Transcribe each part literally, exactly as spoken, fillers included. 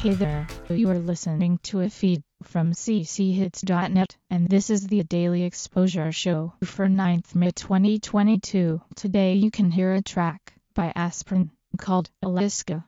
Hey there, you are listening to a feed from c c hits dot net, and this is the Daily Exposure Show for ninth of May twenty twenty-two. Today you can hear a track by Aspirin called Alaska.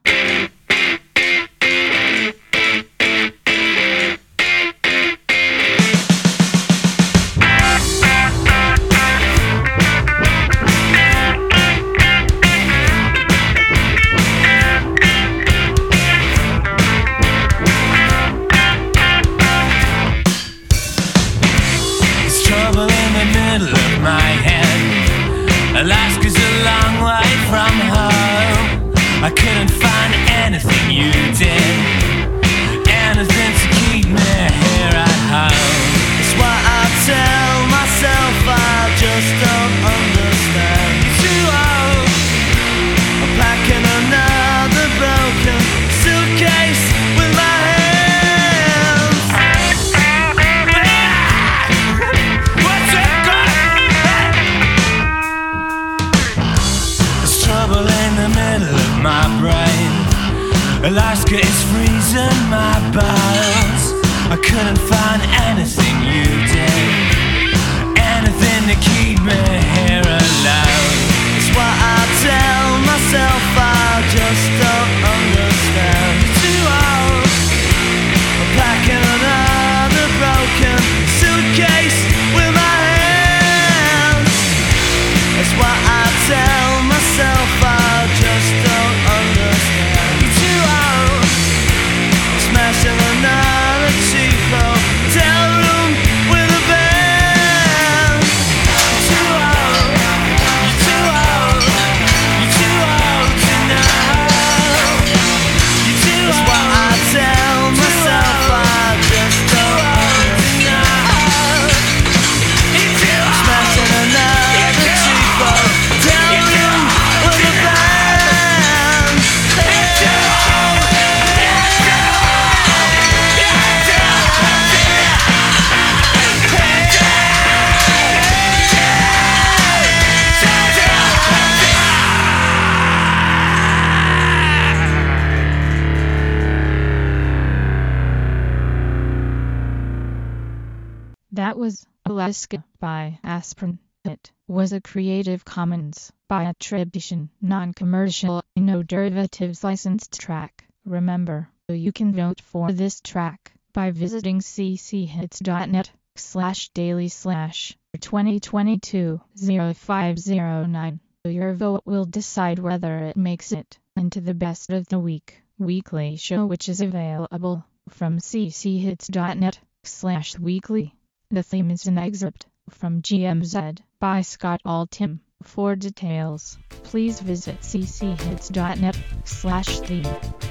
Alaska's a long way from home. I couldn't find anything you did, anything to keep me here at home. It's what I tell myself, I just don't understand. You're too old. I'm packing another broken suitcase with my hands. What's it got? Trouble in the middle of my brain. Alaska is freezing my bones. I couldn't find anything you did, anything to keep me here alone. It's what I tell myself, I just don't understand. You're too old. I'm packing another broken suitcase with my hands. It's what I tell myself, I just don't understand. You're too old. Smashing another cheap hotel room with a band. Too old. You're too old. You're too old to know. You're too old. It's what I tell myself, I just don't understand. You're too old. Smashing another cheap hotel room with a band. You're too old. You're too old. You're too That was Alaska by Aspirin. It was a Creative Commons by attribution, non-commercial, no derivatives licensed track. Remember, you can vote for this track by visiting c c hits dot net slash daily slash twenty twenty-two oh five oh nine. Your vote will decide whether it makes it into the best of the week weekly show, which is available from c c hits dot net slash weekly. The theme is an excerpt from G M Z by Scott Altham. For details, please visit c c hits dot net slash theme.